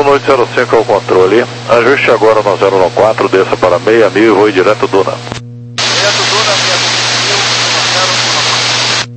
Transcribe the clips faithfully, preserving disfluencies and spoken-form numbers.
oito zero cinco ao controle. Ajuste agora no zero um quatro, desça para meia mil e voe direto Duna. Direto Duna, meia mil, zero um quatro.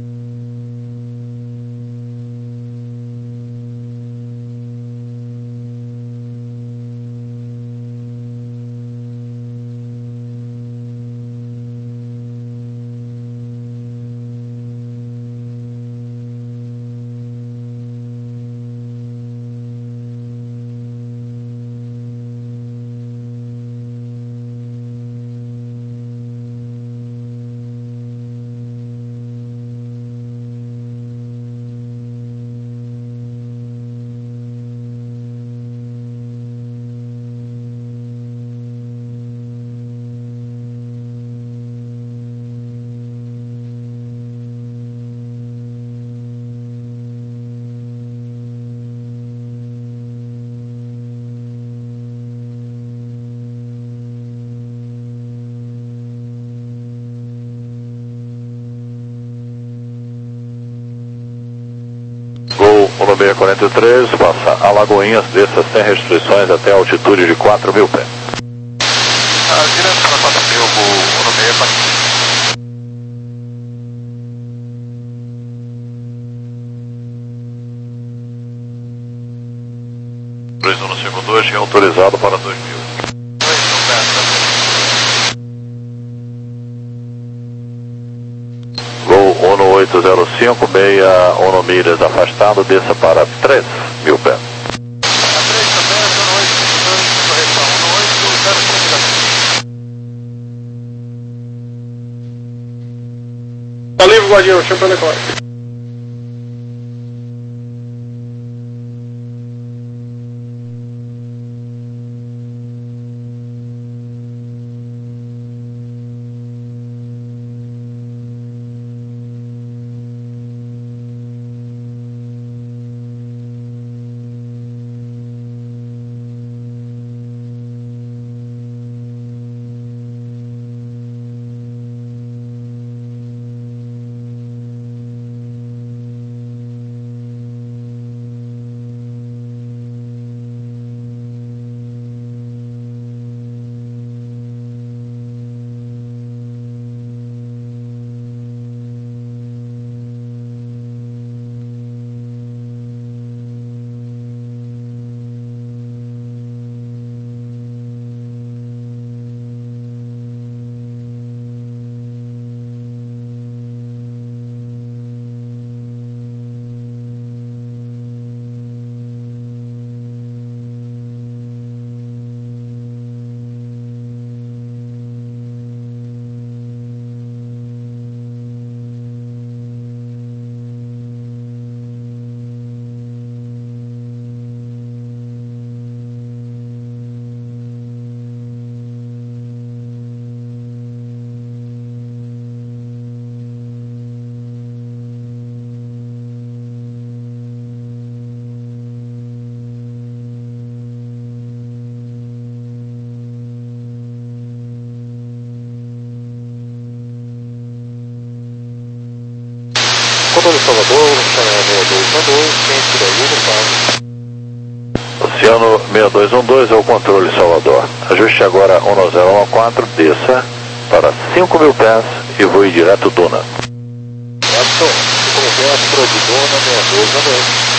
Gol um seis quatro três, passa Alagoinhas, desça sem restrições até a altitude de quatro mil pés. Ah, direto para quatro mil, Gol um seis quatro três. dois um no segundo dois, autorizado para dois mil. dois mil pés, Gol um oito zero cinco, meia um milhas afastado, desça para três mil pés. A três também, um oito dois, correção, um oito zero cinco. Tá livre, Guardião, chama pra decolar. Controle Salvador, Oceano seis dois um dois é o controle Salvador. Ajuste agora um zero um quatro, desça para cinco mil pés e voe direto Duna. Certo, como Astro de Duna, seis dois um dois.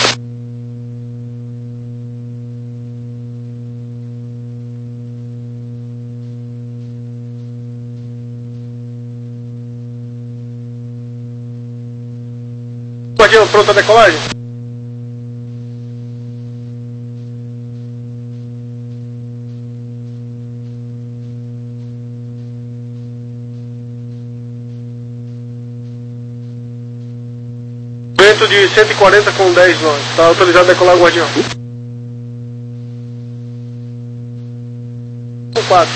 Guardião, pronto a decolagem? Vento de cento e quarenta com dez nós. Está autorizado a decolar, Guardião. quatro.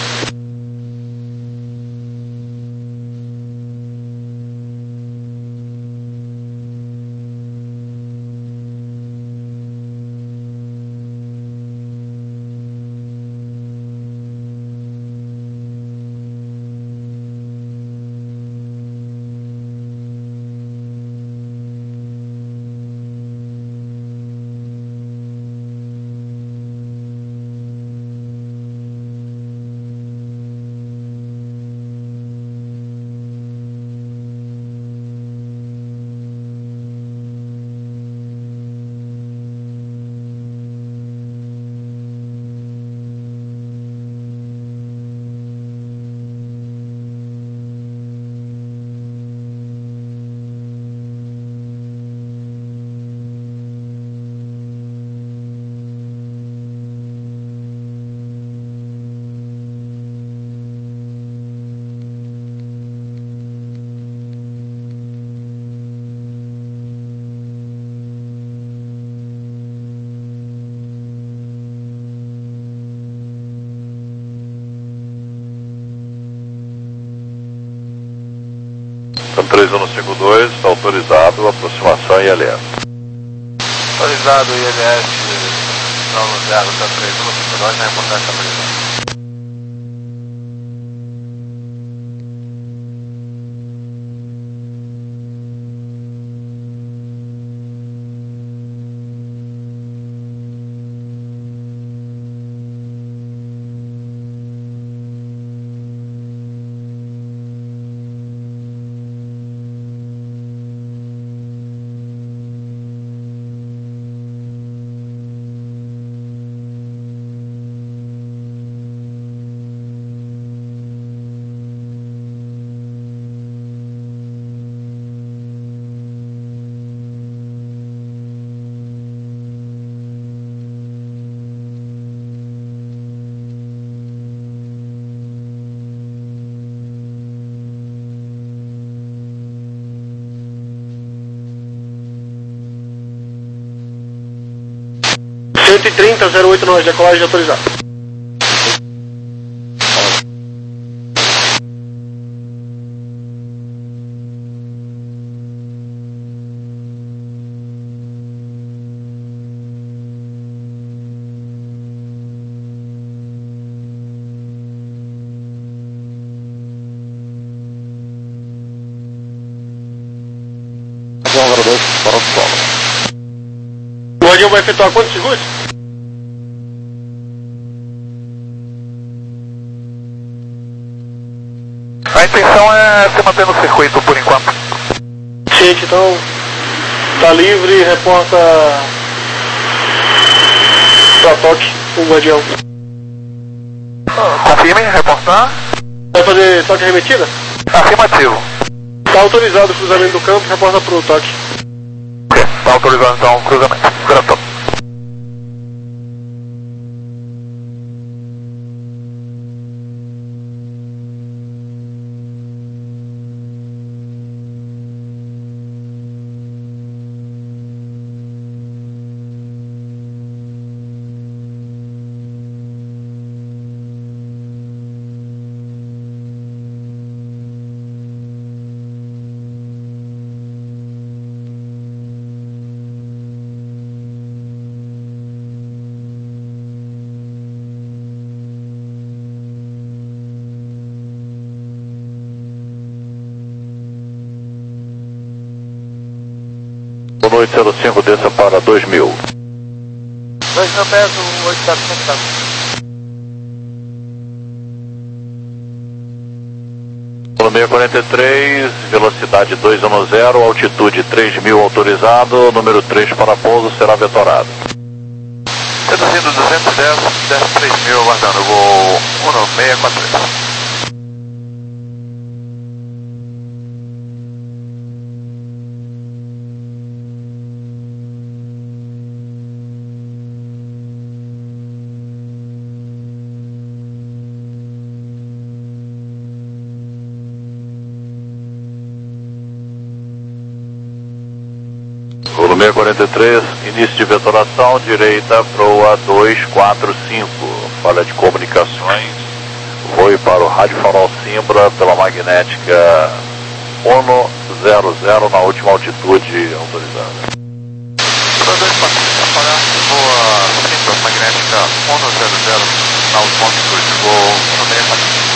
Então três um cinco dois, está autorizado, aproximação I L S. Autorizado I L S, não zero, tá três um cinco dois, na reportagem estabilizada. cento e trinta, zero oito nove, decolagem autorizada. zero dois para o solo. O Guardião vai efetuar quantos segundos? A intenção é se manter no circuito por enquanto. Gente, então tá livre, reporta pra toque o Guardião. Confirme, reportar. Vai fazer toque arremetida? Afirmativo. Tá autorizado o cruzamento do campo, reporta pro toque. Ok, tá autorizado então o cruzamento. Gratão. um oito zero cinco, desça para dois mil. dois mil pés, o oito zero cinco tá. Número quarenta e três, velocidade dois um zero, altitude três mil autorizado, número três para pouso será vetorado. Reduzindo duzentos e dez, desce três mil, aguardando voo um seis quatro três. Número quarenta e três, início de vetoração, direita, proa dois quatro cinco, falha de comunicações, voe para o Rádio Farol Simbra pela magnética um zero zero na última altitude autorizada. dois quatro cinco, falha, voa Simbra, magnética um zero zero na última altitude, voo um seis quatro três.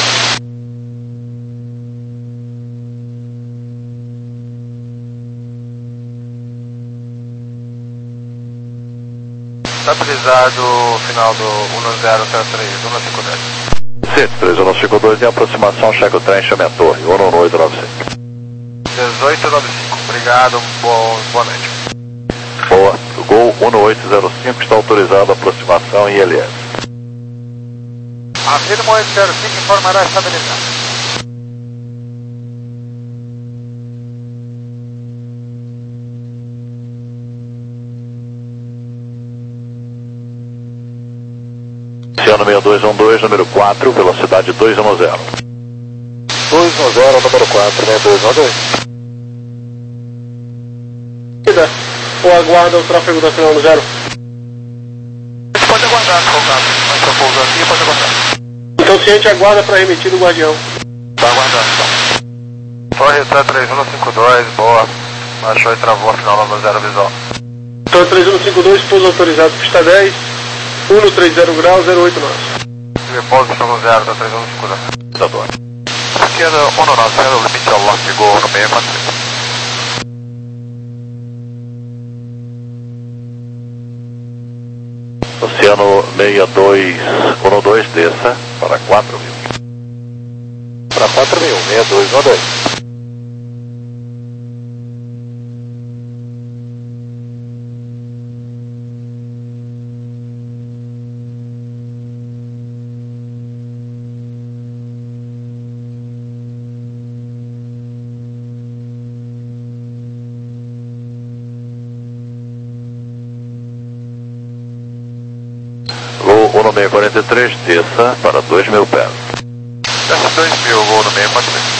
Estabilizado, final do um zero zero três, um cinco dois. Sim, três um cinco dois em aproximação, checa o trem, chame a torre, um oito nove cinco. dezoito nove cinco, obrigado, boa, boa noite. Boa, o Gol um oito zero cinco está autorizado, aproximação I L S. Afirmo oito zero cinco, informará estabilizado. Oceano seis dois um dois, número quatro, velocidade dois um zero. dois um zero, número quatro, seis dois um dois. Ou aguarda o tráfego da final no zero? Você pode aguardar, se for o caso. Mas se eu pousar aqui, pode aguardar. Então, ciente, aguarda para remitir o Guardião. Tá aguardando, então. Torre Hotel três um cinco dois, boa. Baixou e travou a final no zero visual. Hotel três um cinco dois, pouso autorizado, pista dez, um três zero grau, zero oito nove. Repouso, chão zero, Hotel três um cinco dois. Tá bom. Esquerda um nove zero, limite ao lock, chegou no seis quatro três. Oceano seis dois um dois, desça para quatro mil. Para quatro mil, seis dois um dois. Voo um seis quatro três, desça para dois mil pés. Desce dois mil, voo no seis quatro três.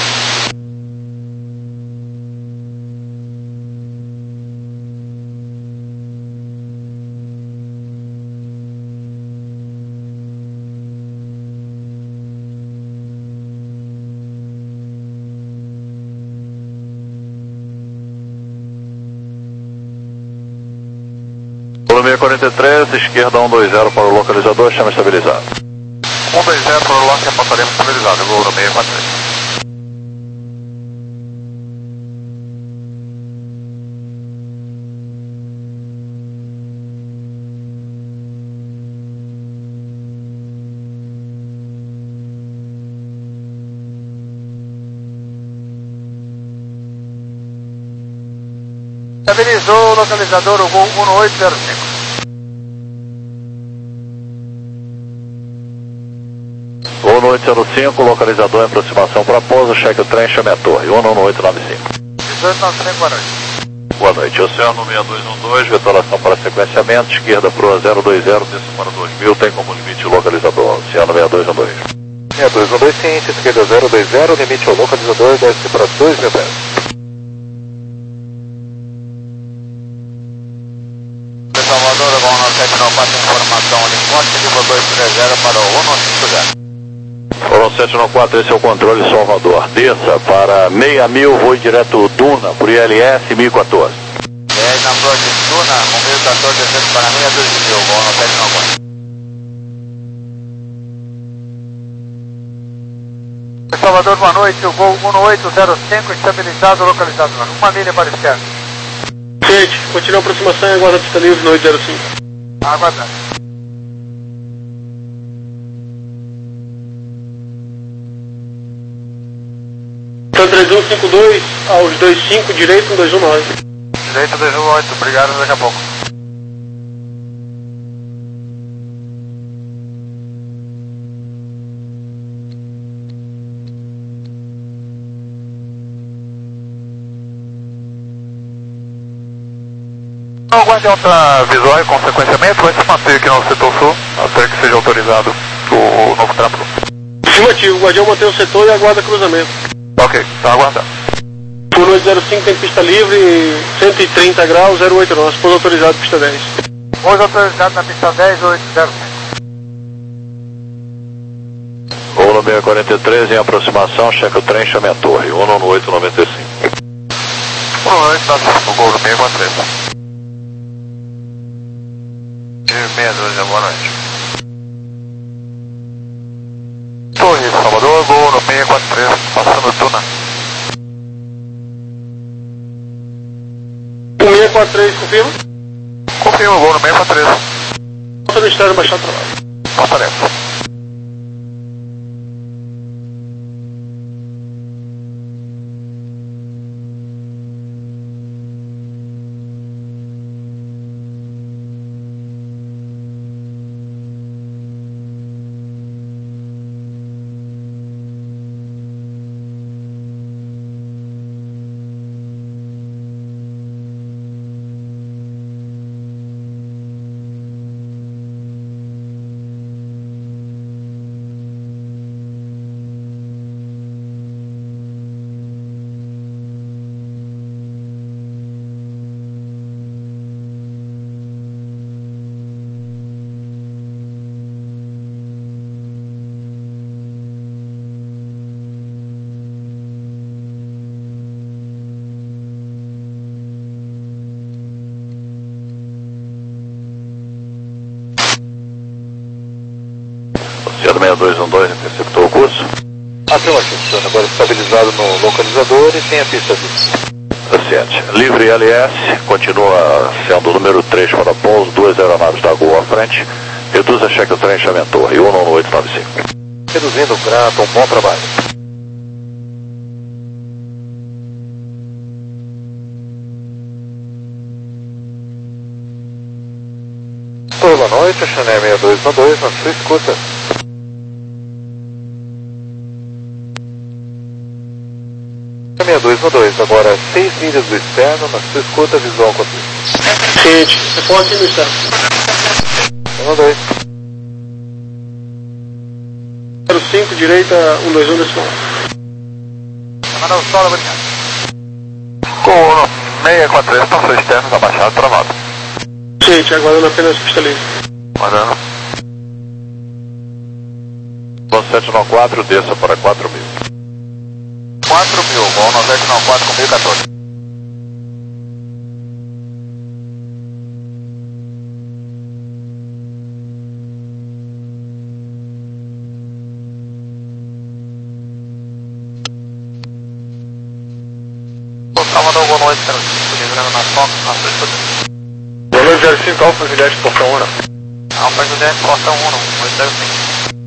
Voo seis quatro três, esquerda um dois zero para o localizador, chama estabilizado. um dois zero para o lock, apontaremos estabilizado, voo no seis quatro três. Estabilizou o localizador, o voo um oito zero cinco. Voo no oito zero cinco, localizador em aproximação para pouso, cheque o trem, chame a torre, um no oito nove cinco. dezoito nove cinco, boa noite. Boa noite, Oceano seis dois um dois, vetoração para sequenciamento, esquerda para o zero dois zero, desça para dois mil, tem como limite o localizador, Oceano seis dois um dois. seis dois um dois, ciente, esquerda zero dois zero, limite ao localizador, desce para dois mil pés. Salvador, voo no sete nove quatro, informação, Uniforte, nível dois três zero para o um cinco zero. Foram sete nove quatro, esse é o controle Salvador. Desça para seis mil, voo direto Duna, por I L S mil e quatorze. dez na Flor de Duna, mil e quatorze, descendo para seis dois mil, voo no sete nove quatro. Salvador, boa noite, o voo um oito zero cinco, estabilizado, localizado, uma milha para a esquerda. Gente, continua a aproximação e aguarda a pista livre no oito zero cinco. Aguardando. Hotel três um cinco dois, aos dois cinco, direito um dois um nove. Direito dois um oito, obrigado, daqui a pouco. Não aguarde alta visual e consequenciamento, vai se manter aqui no setor sul, até que seja autorizado o novo tráfego. Afirmativo, o guardião mantém o setor e aguarda cruzamento. Ok, tá aguardando. Por oito zero cinco tem pista livre, cento e trinta graus, zero oito nove, pouso autorizado, pista dez. Pouso autorizado na pista dez, oito zero cinco. Voo no seis quatro três, em aproximação, cheque o trem, chame a torre, um no oito nove cinco. Boa noite, tá no gol do seis quatro três. seis dois, boa noite. Torre, Salvador, gol no seis quatro três, passando Tuna. um seis quatro três, confirma? Confirma o gol no seis quatro três. Passa no estado baixar o trabalho. Passaremos. seis dois um dois interceptou o curso. Afirmativo, senhor. Agora estabilizado no localizador e tem a pista vista. Paciente. Livre L S, continua sendo o número três para pouso, duas aeronaves da Gol à frente. Reduz a cheque do trem Chaventor, Rio um oito nove cinco. Reduzindo, grato, um bom trabalho. Boa noite, Chanel seis dois um dois, na sua escuta. seis dois um dois, agora seis milhas do externo, na sua escuta, visual contigo. Ciente, reporte no externo. um dois. zero cinco, direita, um dois um decimal. Mandar o solo, obrigado. Com seis quatro três, passou externo da Baixada, travado. Ciente, aguardando apenas pista livre. Mandando. sete nove quatro, desça para quatro mil. quatro mil, voo nove sete nove quatro com mil e quatorze. Você mandou o Gol oito zero cinco, livrando na Fox, na sua escuta. Boa noite, zero cinco, Alfa Juliette, portão um. Alfa Juliette, portão um, oito zero cinco.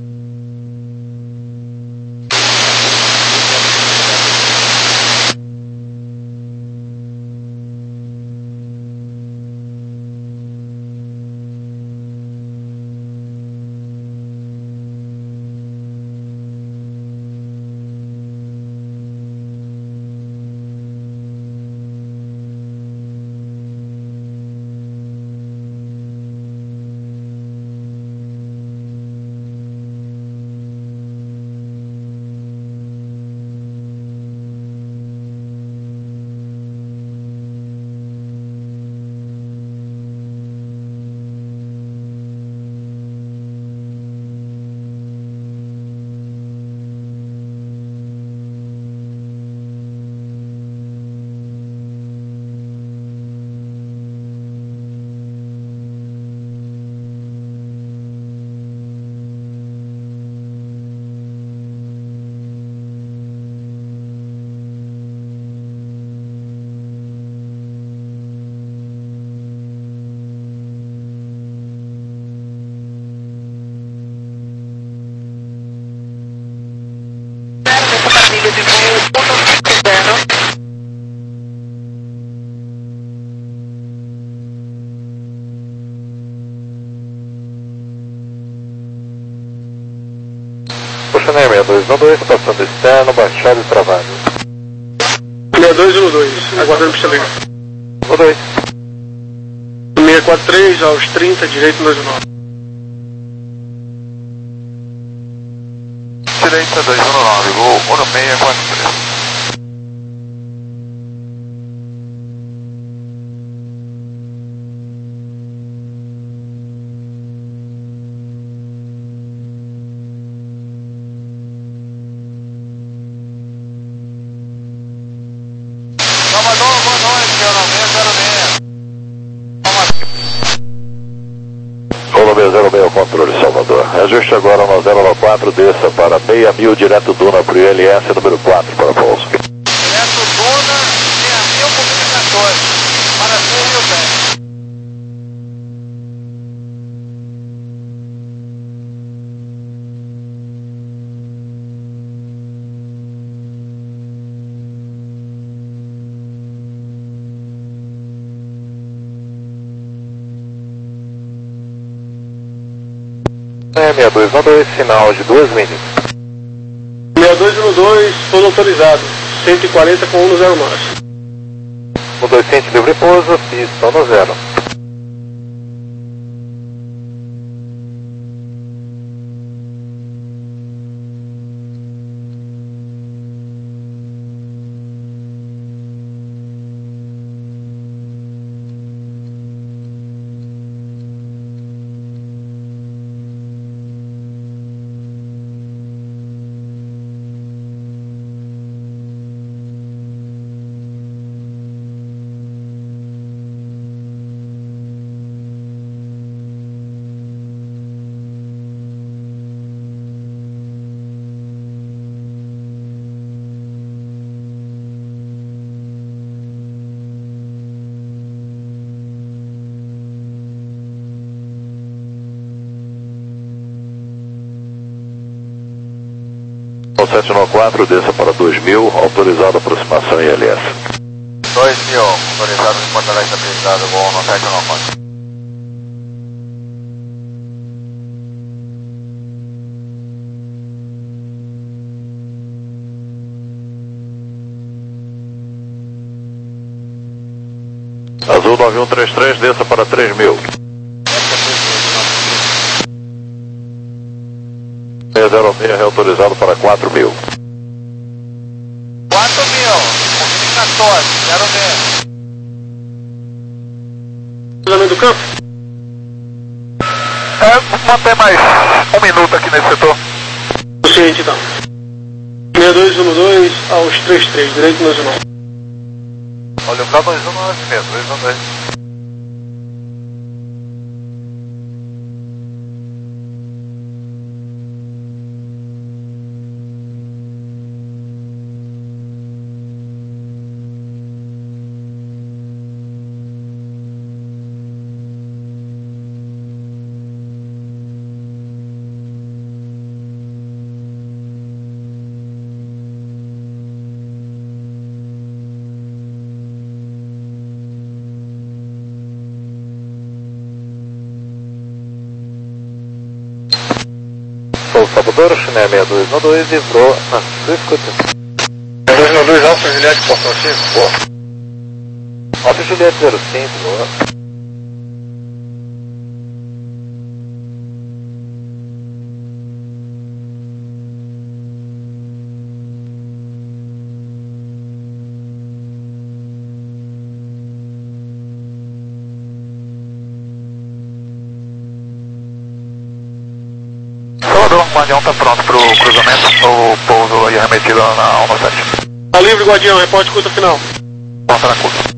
de voo um externo. Puxa na seis dois um dois, passando externo, baixado e travado. seis dois um dois, aguardando pista livre. um dois. seis quatro três, aos trinta, direito dois nove. Direita dois um nove, voo um seis quatro três. Salvador, boa noite, zero seis zero seis. Colômbia zero seis, controle Salvador. Ajuste agora no zero nove quatro, desça para seis mil, direto Duna para o I L S número quatro para pouso. Direto Duna, seis mil com mil e quatorze, para seis mil pés. É, seis dois um dois, sinal de duas milhas. seis dois um dois, pouso autorizado, cento e quarenta com um zero máximo. um dois cento livre pouso, pista no zero. sete nove quatro, desça para dois mil, autorizado aproximação em L S. dois mil, autorizado em Porto Alegre, habilitado, voo no sete nove quatro. Azul nove um três três, desça para três mil. seis zero seis, reautorizado para quatro mil. quatro mil, quatorze, zero seis. Cruzamento do campo? É, mantém mais um minuto aqui nesse setor. Consciente então. seis dois um dois aos trinta e três, direito nacional. Olha, o K dois um não é mesmo, dois um dois. Sou Salvador, Chiné seis dois um dois e Pro, na sua escuta. seis dois um dois, Alfa Juliette, Portão cinco, boa. Alfa Juliette zero cinco, boa. Salvador, o Guardião tá pronto pro cruzamento, o pouso aí remetido na Alma sete. Tá livre, Guardião, reporte curta final. Porta na curva.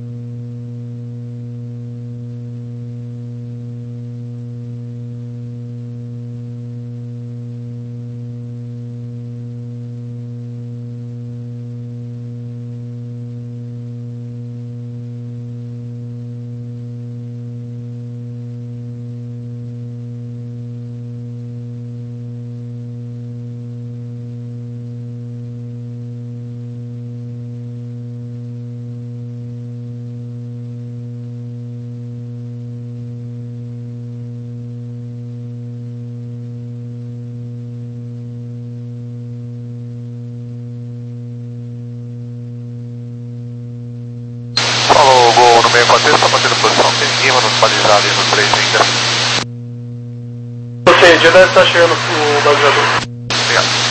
Falou, Gol no meio quatorze, está mantendo posição acima, nos balizar ali no três ainda. Consciente, já deve estar chegando o balizador. Obrigado.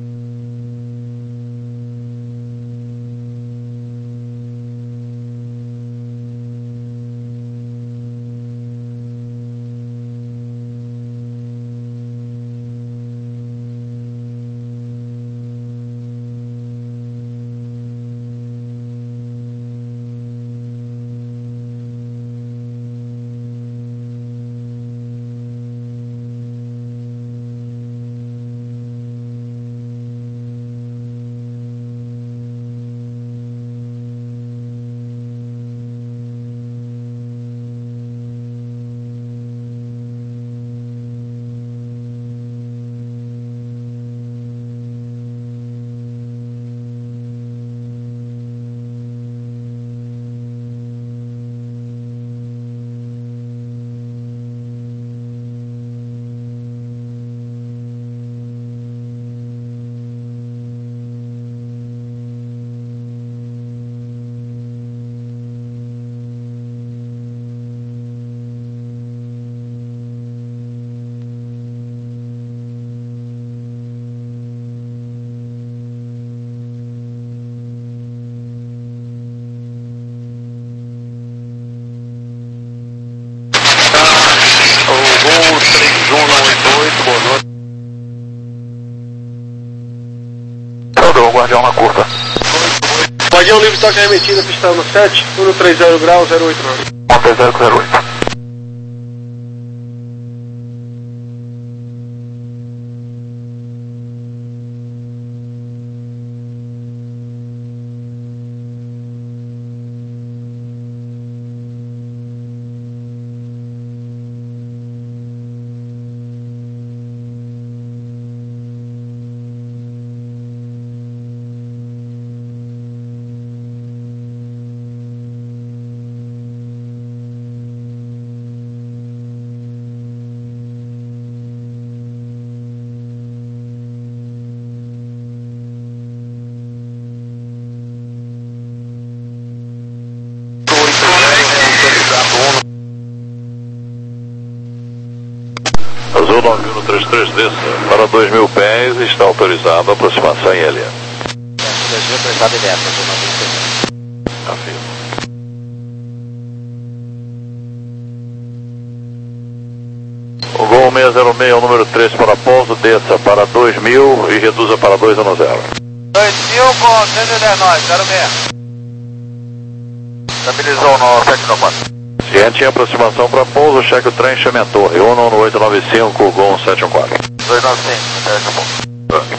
Salvador, Guardião na curva. Guardião livre, toque remetida, pistão no sete, um três zero grau, zero oito nove. um três zero zero oito. três três desça. Para dois mil pés está autorizado a aproximação em L M. dois mil autorizado em desça, estou noventa e seis. Afirmo. O Gol seis zero seis, o número três para pouso, desça para dois mil e reduza para dois um zero. dois mil com cento e dez nós, zero seis. Estabilizou no sete nove quatro. Ciente em aproximação para pouso, cheque o trem, chame a torre. um um oito nove cinco, Gol sete um quatro. dois nove cinco, interessa um pouco.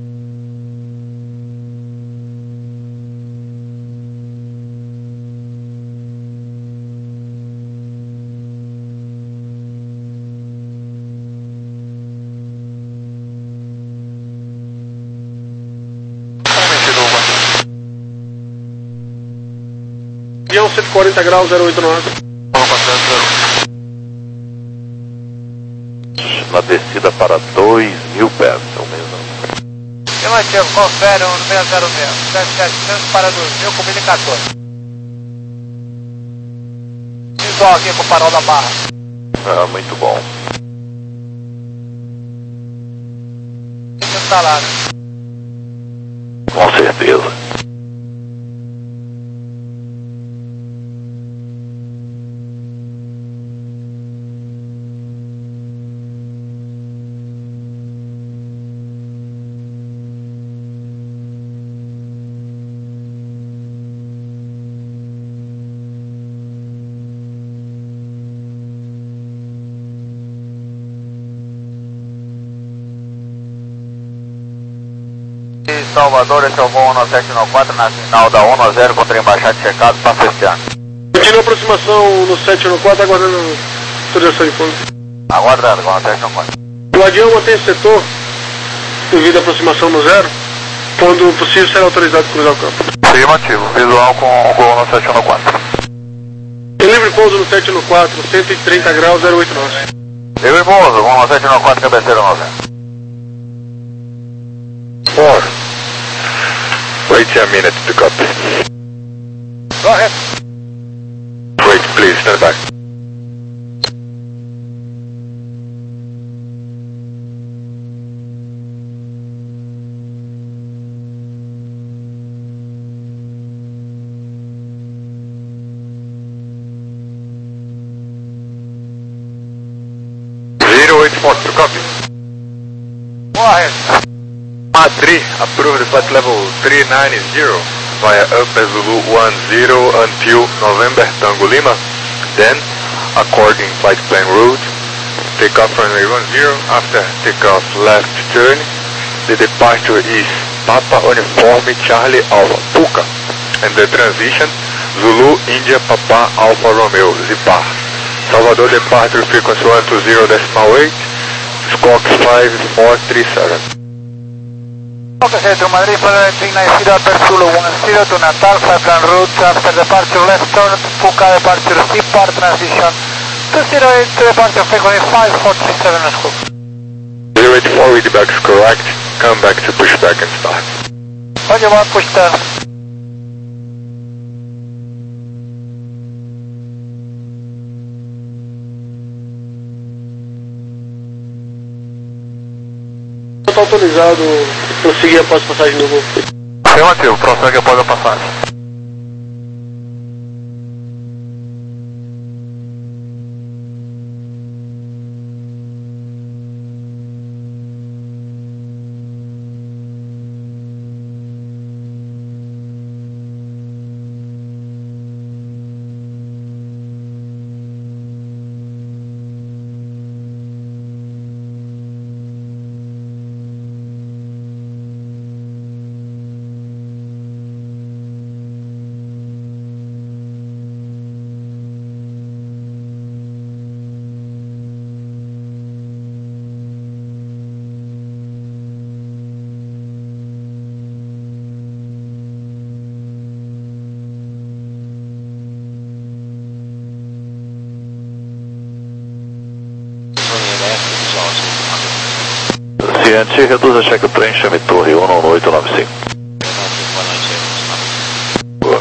Avião cento e quarenta graus, zero oito nove. Na descida para dois mil pés, é o mesmo. Afirmativo, confere no seis zero seis, sete setecentos para dois mil, comunicator. Visual aqui com o farol da barra. Ah, muito bom. Instalado. Com certeza. Salvador, esse é o Gol um sete nove quatro na final da um zero contra embaixada checado, passa este ano. Continua a aproximação no sete um quatro, aguardando autorização de fundo. Aguardando, Gol um sete nove quatro. O avião mantém esse setor devido à aproximação no zero. Quando possível, será autorizado a cruzar o campo. Afirmativo, visual com o Gol um sete nove quatro. Em livre pouso no sete um quatro, cento e trinta graus, zero oito nove. Livre pouso, Gol um sete nove quatro, cabeceira nove. four. Wait a minute to copy. Go ahead. Wait, please, stand by. zero eight four to copy. Go ahead. Madrid, approved flight level three nine zero via Upper Zulu one zero until November Tango Lima. Then, according flight plan route, take off runway one zero. After takeoff left turn, the departure is Papa Uniforme Charlie Alpha Puka, and the transition Zulu India Papa Alpha Romeo Zipar. Salvador departure frequency one two zero decimal eight, Squawk five four three seven. Okay, to Madrid, Flight three nine zero, Upper Zulu one zero to Natal, flight plan route, after departure left turn, Puka departure Zipar, transition two zero eight to departure frequency five four three seven, scope. zero eight four, readback is correct, come back to pushback and start. Roger, one push turn. Está autorizado a prosseguir após a passagem do voo. Afirmativo, prossegue após a passagem. Ciente, reduza cheque o trem, chame torre um um oito nove cinco. Boa.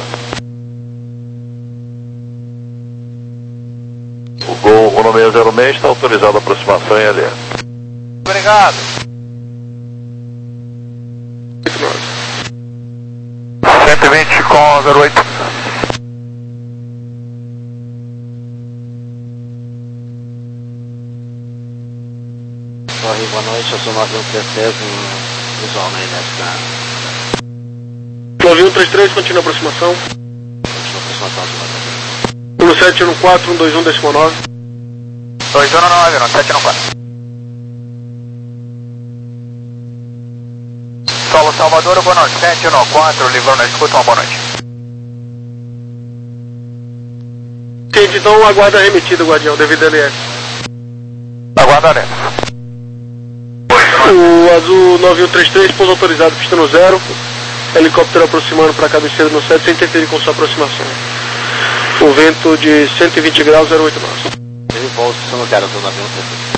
O Gol um seis zero seis está autorizado a aproximação em L M. obrigado. cento e vinte com zero oito. Torre, boa noite, eu sou nove um três três, visual na Inética. nove um três três, continua a aproximação. Continua a aproximação de uma um sete um quatro, um dois um, décimo nove. dois um nove, um sete um quatro. Solo Salvador, boa noite. sete um quatro, livrou na escuta, uma boa noite. Gente, então aguarda a remetida, Guardião, devido a L S. Aguardaremos. O azul nove um três três, pouso autorizado, pista no zero. Helicóptero aproximando para a cabeceira no sete, sem interferir com sua aproximação. O vento de cento e vinte graus, zero oito nós. Teve pouso, pista no zero, azul nove um três três.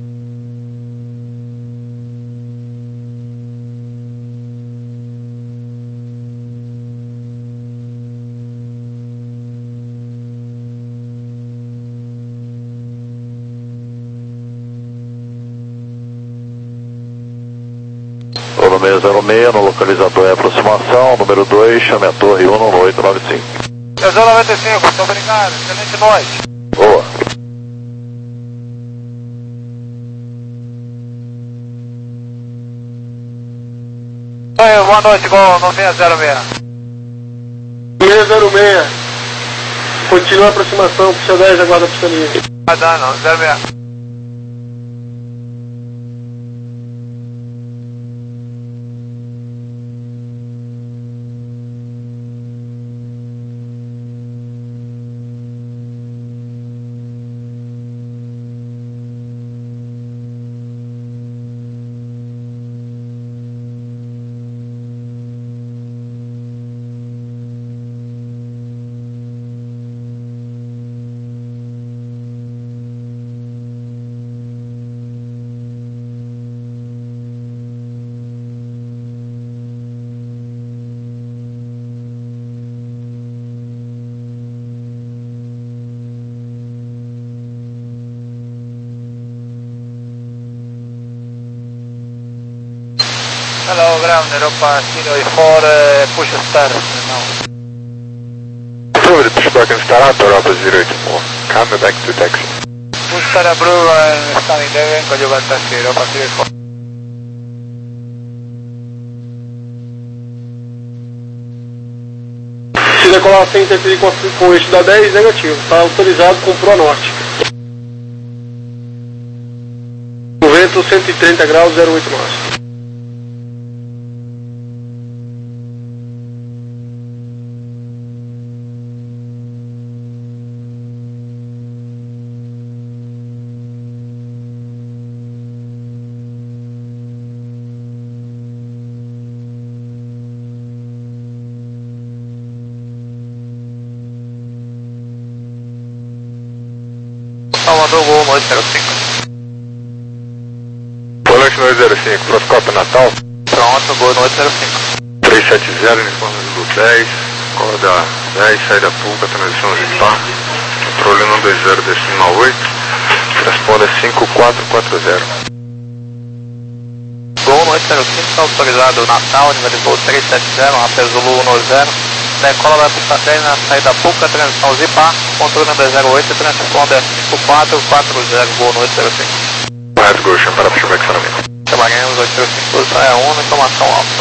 Número seis zero seis, no localizador em aproximação, número dois, chame a torre um no oito nove cinco. seis noventa e cinco, muito obrigado, excelente noite. Boa. Oi, boa noite, Gol nove seis zero seis. seis zero seis, continua a aproximação, pista dez, aguarda a pista livre. Vai dar não, zero seis. Hello, ground, Europa Kilo four, uh, push start now. Over the pushback and start out, Europa zero eight four. Come back to taxi. Push start approve and standing eleven, conjugal taxi, Europa Kilo four. Se decolar sem interferir com, com o eixo da dez, negativo. Está autorizado com Pro Norte. O vento cento e trinta graus, zero oito nós. Salvador, Gol nove zero cinco. Volante nove zero cinco, Proscópio Natal. Pronto, Gol nove zero cinco. três sete zero, uniforme do dez, corda dez, saída pública, transição Zipar. Controle um dois zero, decimal oito. Transponder cinco quatro quatro zero. Gol nove zero cinco, autorizado Natal, nível de voo três sete zero, Rapé Zulu um nove zero. Decola da pista dez na saída pública, transição Zipar, controle um dois zero oito, transponder cinco quatro quatro zero, Gol nove zero cinco. Correto, Gol, chama para puxar examinamento. Chamaremos oito zero cinco, posição é um, informação alta.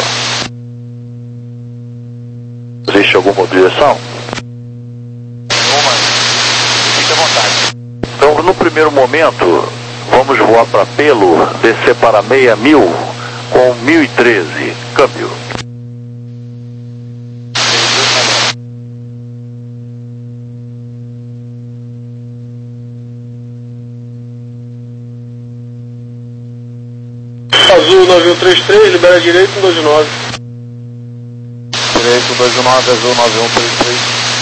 Existe alguma objeção? Nenhuma, fique à vontade. Então, no primeiro momento, vamos voar para Pelo, descer para seis mil com mil e treze, câmbio. Azul nove um três três, libera direito, um dois nove. Direito dois nove, azul nove um três três.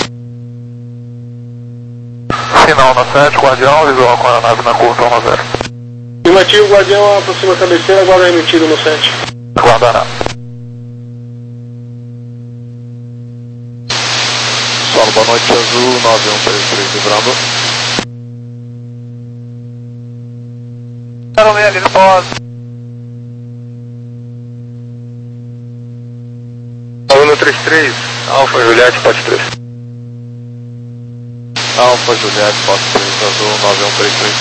Sinal na sete, Guardião, visual com a aeronave na curva um zero. Afirmativo, Guardião, aproxima a cabeceira, agora remetido no sete. Aguardará. Solo, boa noite, azul nove um três três, livrando. Quero ver ali no pós. três três, Alfa Juliette, Pote três. Alfa Juliette, Pote três, Azul nove um três três.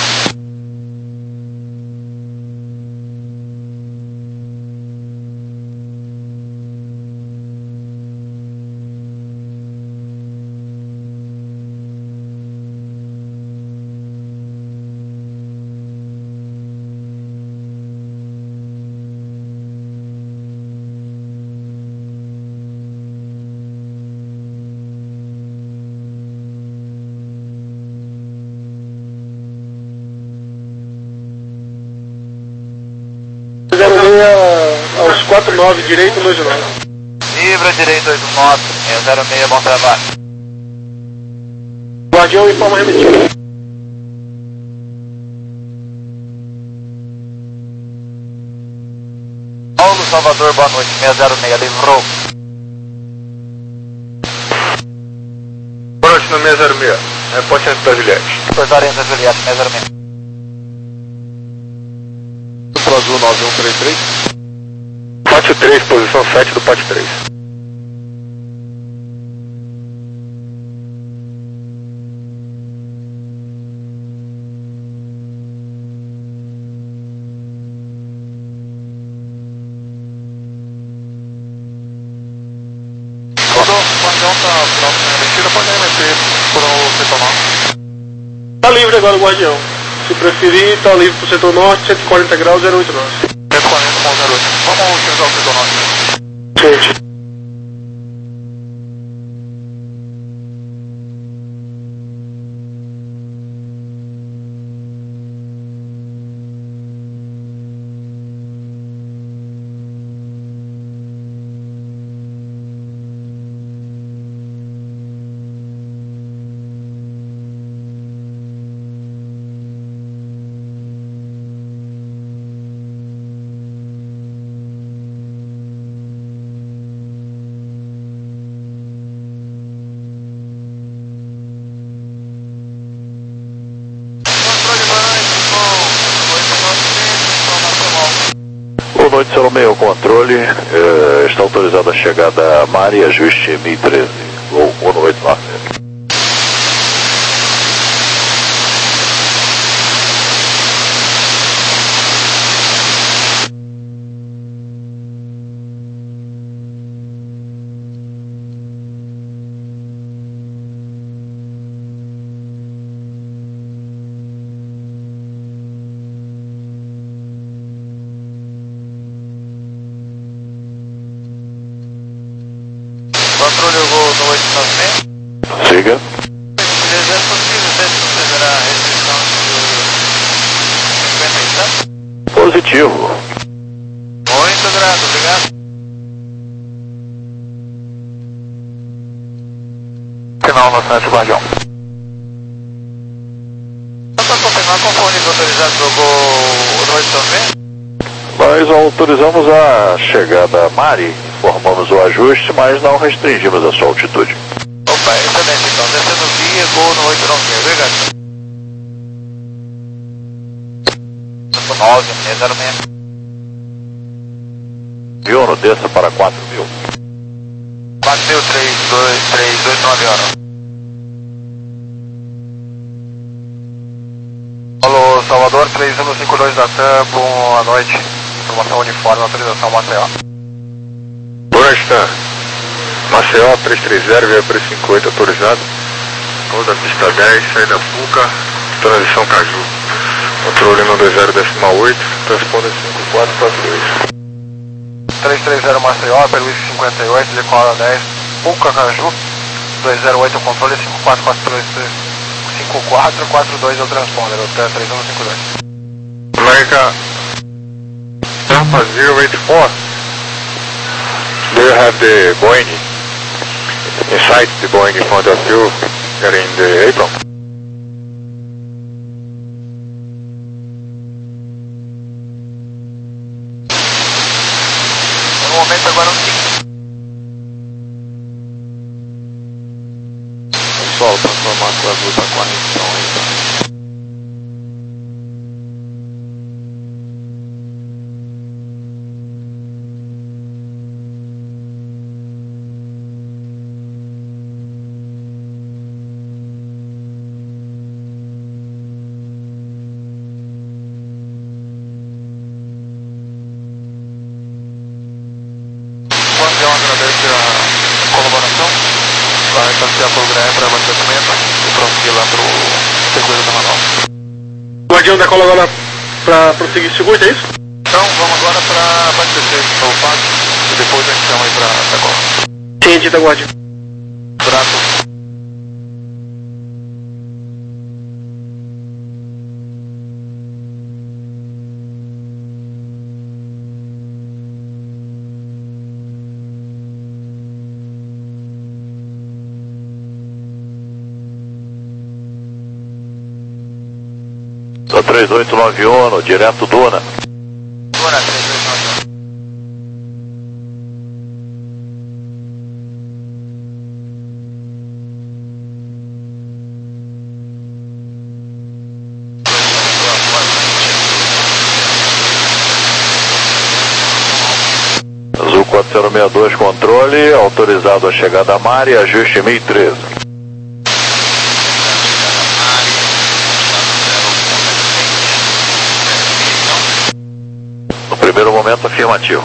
zero seis aos quatro nove, direito, dois nove. Libra, direito, dois nove, zero seis, bom trabalho. Guardião e palma remetida. Paulo Salvador, boa noite, seis zero seis, livrou. Boa noite no seis zero seis, é Pote da Juliette. Portarense Juliette, seis zero seis. Azul nove um três três. Pote três, posição sete do Pote três. Quando o Guardião tá próximo da remetida, pode remeter por o setor norte. Tá livre agora o Guardião. Se preferir, tá livre pro setor norte, cento e quarenta graus, zero oito nove. cento e quarenta com zero oito. Vamos utilizar o setor norte. Gente. Boa noite, São Meio Controle, eh, está autorizada a chegada a Mari, ajuste M I treze, ou um oito nove. Controle o gol no oito nove seis. Siga. Beleza, é possível, deve considerar a restrição de cinquenta e sete? Positivo. Muito grato, obrigado. Final no Santos Guardião. Só para confirmar, qual foi o nível autorizado do gol no oito nove seis? Nós autorizamos a chegada a Mari, informamos o ajuste, mas não restringimos a sua altitude. Opa, excelente então, descendo via, gol no oito nove seis, obrigado. nove, seis zero seis. Biono, desça para quatro mil. quatro mil, três dois três dois nove horas. Alô, Salvador, três um cinco dois da TAM, boa noite. Informação uniforme, autorização Maceió. Boa noite, tá? Maceió três três zero, via para cinco oito autorizado. Toda pista dez, saída Puca, transição Caju. Controle no dois zero decimal oito, transponder cinco quatro quatro dois. três três zero Maceió, pelo cinquenta e oito, decola dez, Puca Caju, dois zero oito, controle cinco quatro quatro dois, cinco quatro quatro dois é o transponder, o três um cinco dois. America Alpha zero eight four. Do you have the Boeing inside the Boeing in front of you getting the apron? No momento agora um cinco. Pessoal, transformar com azul para correção aí, tá? passear por Graham para abastecimento e prosseguir lá pro circuito da Manobra. Guardião decola agora para prosseguir circuito, é isso? Então vamos agora para abastecer o pátio e depois a gente chama aí para decola. Cientista, Guardião. Abraço. três oito nove um, direto Duna. Duna, três oito nove um. Azul quatro zero seis dois, controle, autorizado a chegada a mar e ajuste mil e treze. No primeiro momento, afirmativo.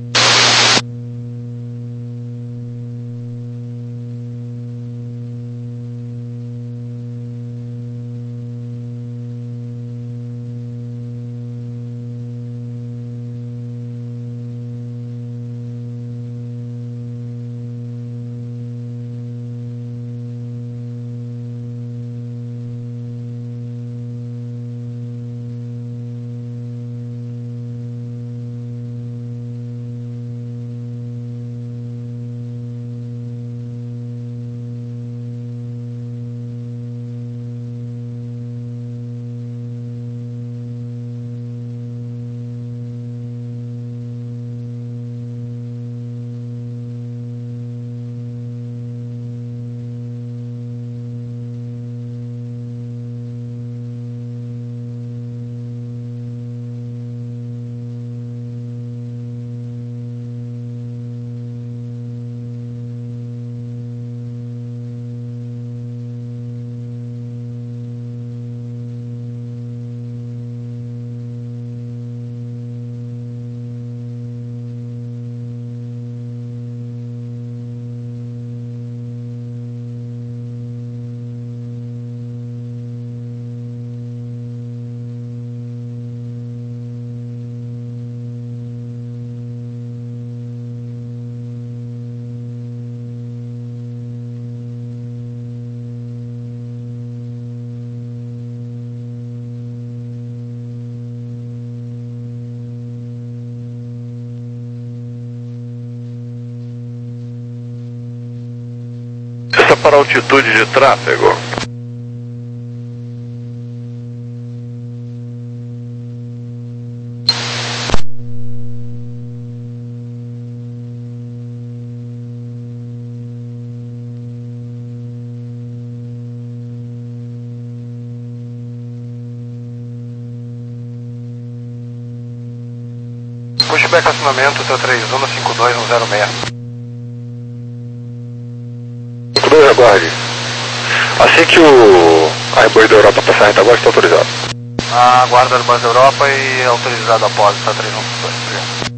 Essa é para altitude de tráfego. Pushback acionamento, T três um cinco dois um zero seis. dois, aguarde. Assim que o Airbus da Europa passar a retaguarda, está autorizado. A guarda do Airbus da Europa e autorizado após T três um cinco dois.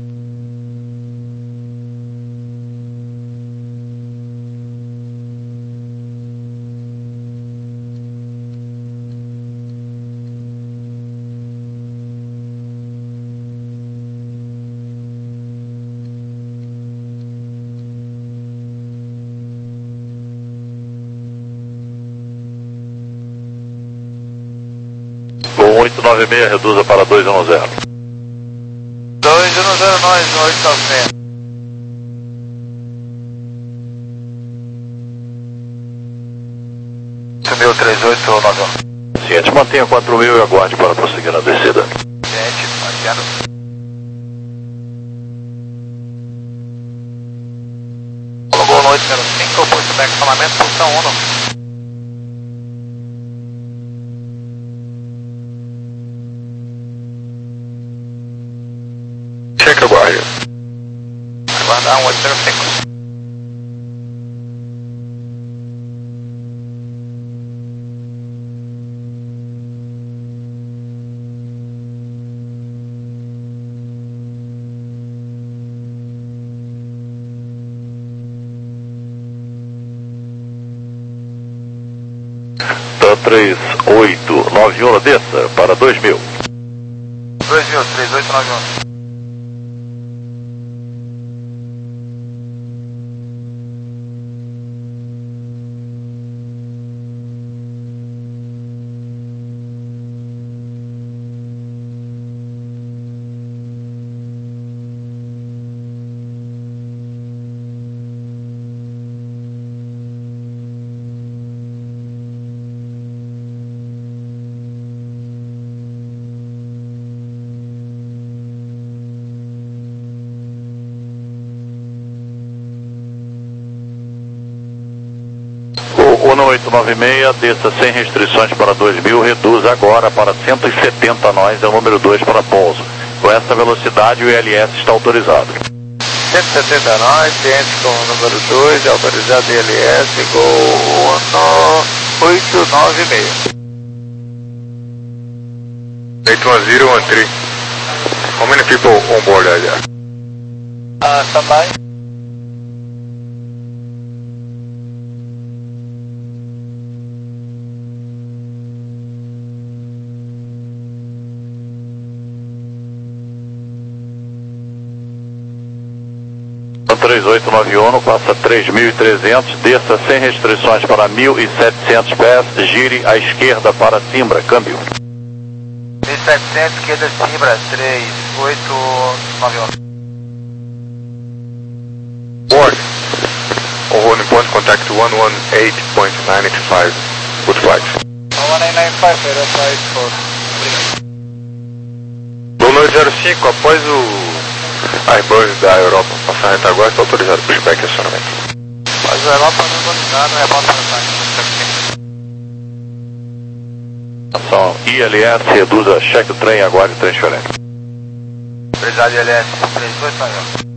um oito nove seis, reduza para dois um zero. dois um zero, nós, oito nove seis. Sumiu três oito nove um. Ciente, mantenha quatro mil e aguarde para prosseguir na descida. Gente, marciano. Boa noite, zero cinco, pushback acionamento, posição um. Cheque, aguarde. Aguardar um oito zero cinco. T três oito nove um, desça para dois mil. dois mil, três oito nove um. O um oito nove seis, desça sem restrições para dois mil, reduz agora para cento e setenta nós, é o número dois para pouso. Com essa velocidade o I L S está autorizado. cento e setenta nós, ciente com o número dois, autorizado I L S, Gol um oito nove seis. eight one zero one three. How many people on board are there? Uh, standby. três oito nove um, passa três mil e trezentos, desça sem restrições para mil e setecentos pés, gire à esquerda para Simbra, câmbio. mil e setecentos, esquerda Simbra, três oito nove um. Board. On holding point, contact one one eight point nine five. Good flight. one eight nine five, aerofight for Lula zero cinco, após o Airbus da Europa passar entre agora, está autorizado para o spec acionamento. Mas o Europa não autorizado, é bota para Ação I L S, reduza cheque trem, aguarde transferência. autorizado I L S, três oito nove um.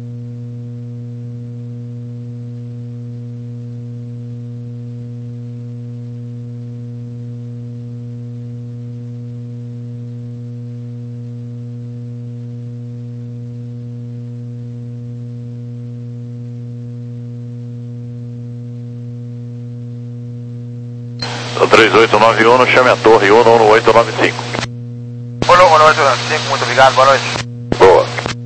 três oito nove um, chame a torre um um oito nove cinco. Olá, um oito nove cinco, muito obrigado, boa noite. Boa.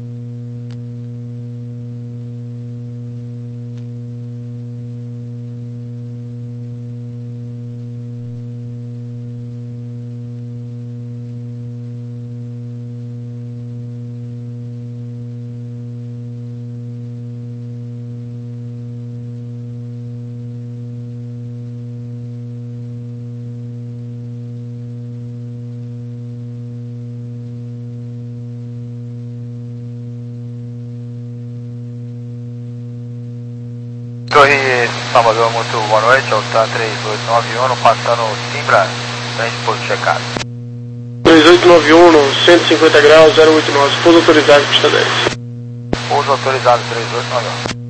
Torre Salvador, muito boa noite, Alta três oito nove um, passando Simbra, transporte checado. três oito nove um, cento e cinquenta graus, zero oito nove, pouso autorizado, pista dez. Pouso autorizado, três oito nove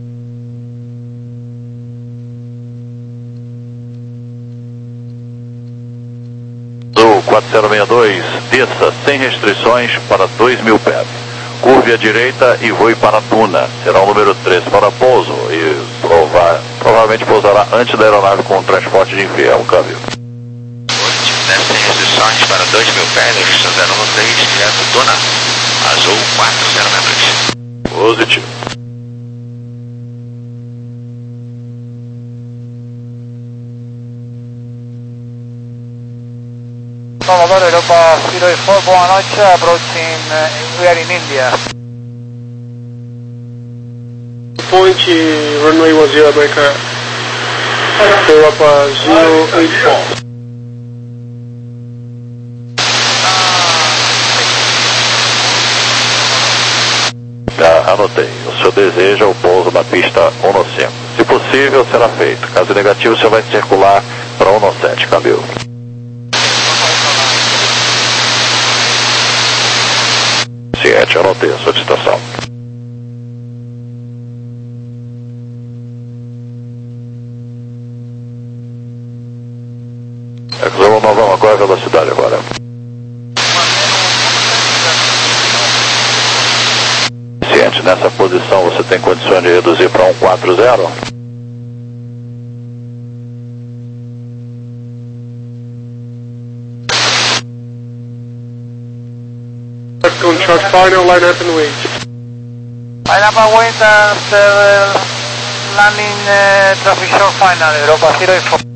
um. Do quatro zero seis dois, desça sem restrições para dois mil pés. Curve à direita e voe para Tuna. Será o número três para pouso e prova, provavelmente pousará antes da aeronave com transporte de envião, câmbio. Desce sem restrições para dois mil pés, vista zero um três, direto Tuna, azul quatro zero seis dois. Positivo. Salvador, Europa zero eight four, boa noite, approaching, uh, we are in India. Point, runway one zero, America, Europa zero eight four. Já anotei. O senhor deseja o pouso na pista um cinco. Se possível, será feito. Caso negativo, o senhor vai circular para um sete, câmbio. Ciente, anotei a solicitação. Examo Novão, qual é a velocidade agora? Ciente, nessa posição você tem condições de reduzir para um quatro zero? Control final, line up and wait. Line up and wait after landing uh, traffic short final, Europa zero eight four.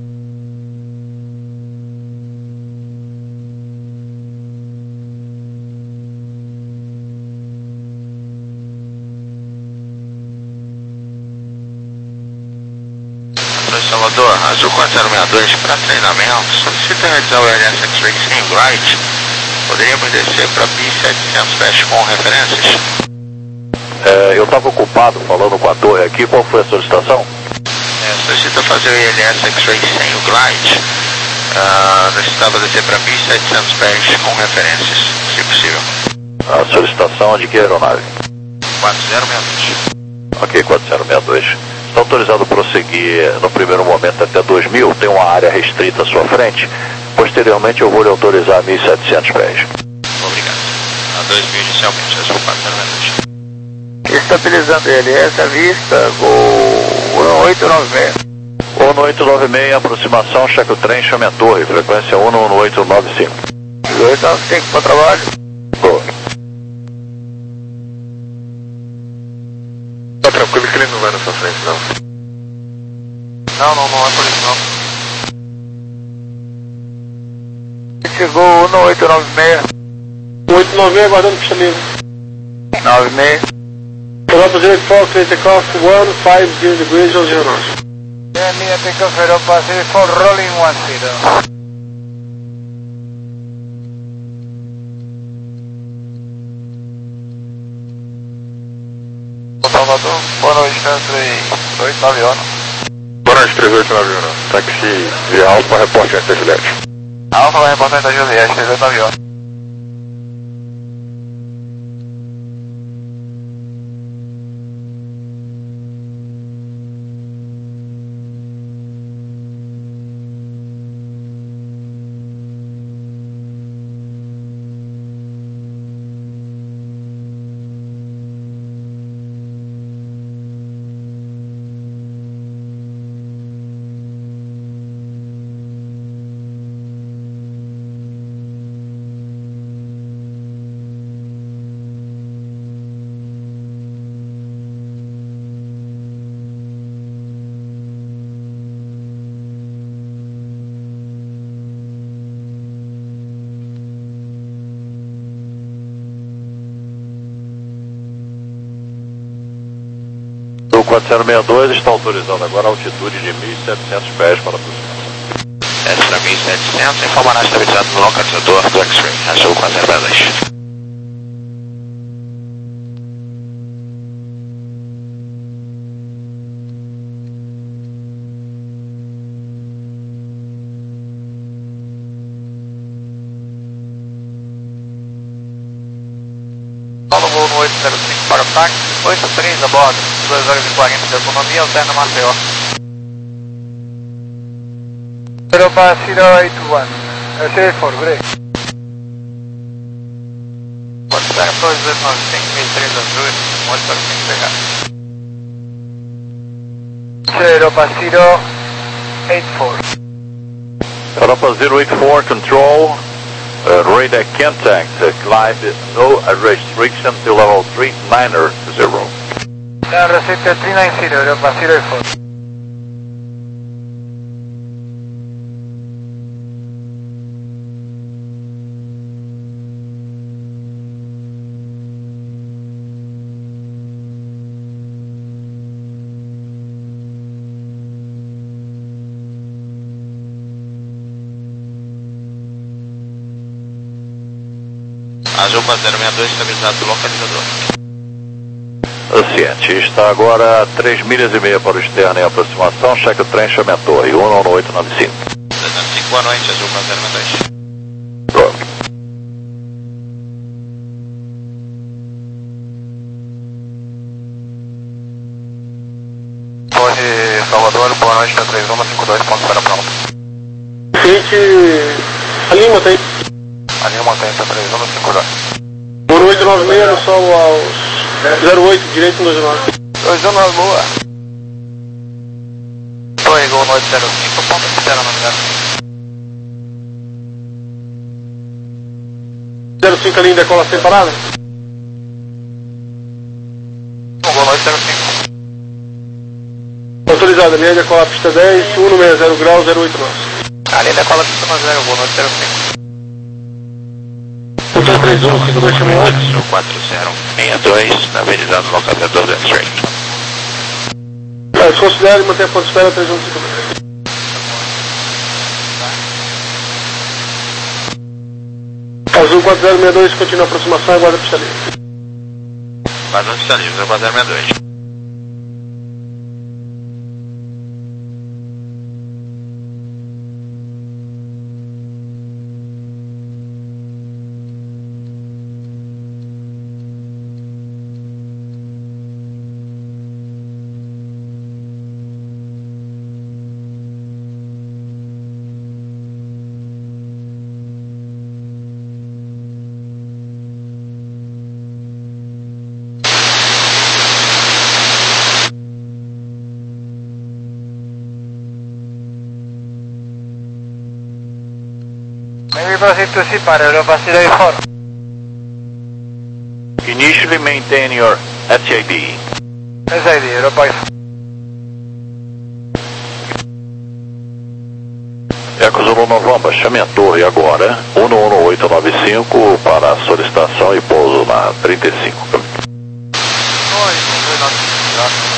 Salvador, Azul quatro zero seis dois, para treinamento, solicita realizar o L S X-Ray sem glide. Poderíamos descer para B setecentos pés com referências? É, eu estava ocupado falando com a torre aqui, qual foi a solicitação? É, solicita fazer o L S X-Ray sem o glide. Uh, necessitava descer para B setecentos pés com referências, se possível. A solicitação de que aeronave? quatro zero seis dois. Ok, quatro zero seis dois. Está autorizado a prosseguir no primeiro momento até dois mil, tem uma área restrita à sua frente. Posteriormente eu vou lhe autorizar a mil e setecentos pés. Obrigado. A dois mil inicialmente, Azul quatro zero seis dois. Estabilizando ele, essa vista, voo um oito nove seis. um oito nove seis, aproximação, cheque o trem, chame a torre, frequência um oito nove cinco. oito nove cinco para trabalho. Boa. Tá tranquilo que ele não vai na sua frente, não? Não, não, não é por isso não. Chegou um oito nove seis. um oito nove seis aguardando pista livre. nove seis. Europa zero eight four, clear takeoff one five zero degrees zero zero nove. Yeah, Mia takeoff Europa zero eight four, rolling one zero. Salvador, boa noite, três oito nove um. Boa noite, três oito nove um. Táxi via Alfa, reporte antes da Juliette. Alfa vai reportar da Juliette, três oito nove um. O quatro zero seis dois está autorizado agora a altitude de mil e setecentos pés para a aproximação. Desce para mil e setecentos, informará estabilizado no localizador do X-Ray, Azul quatro zero seis dois. Paulo voo no oito zero cinco para o táxi, oito três a bordo, duas horas e quarenta de autonomia, alterna Maceió. Europa zero eight one, zero eight four, break. Pode estar dois dois nove cinco, mil e três Azul, oito para cinco pegar. Europa zero eight four. Europa zero eight four, control, uh, radar contact, uh, climb, no uh, restriction to level three niner zero. Down receiver three nine zero, Europa zero eight four. Azul quatro zero seis dois, estabilizado do localizador. Ciente, está agora a três milhas e meia para o externo em aproximação, cheque o trem, chame a torre, um oito nove cinco. trezentos e cinco, boa noite, Azul quatro zero seis dois. Pronto. Torre Salvador, boa noite, três um cinco dois, ponto para pronto. Gente, a linha mantém. A linha mantém, tá três um cinco dois. Por oito nove seis, no solo aos zero oito, direito no dois nove. dois um na lua. Torre Gol no oito zero cinco, ponto espera no zero. zero cinco ali em decola sem parada? Boa noite, zero cinco. Autorizado, linha de decola pista dez, cento e sessenta graus, zero oito nove. A linha decola pista zero, boa noite, zero cinco. Hotel três um, cinco dois chamou Azul quatro zero seis dois, na avenida do localizador da X-Ray. Desconsidere e manter a ponta de espera três um cinco dois. Azul quatro zero seis dois, continua a aproximação e aguarda a pista livre. Guarda pista livre, zero quatro zero seis dois. Maybe proceed to C P A R, Europa zero four. Initially maintain your S I D. S I D, Europa four. Eco Zulu Novamba, chame a torre agora, um um oito nove cinco para solicitação e pouso na trinta e cinco. Oi, dois nove cinco.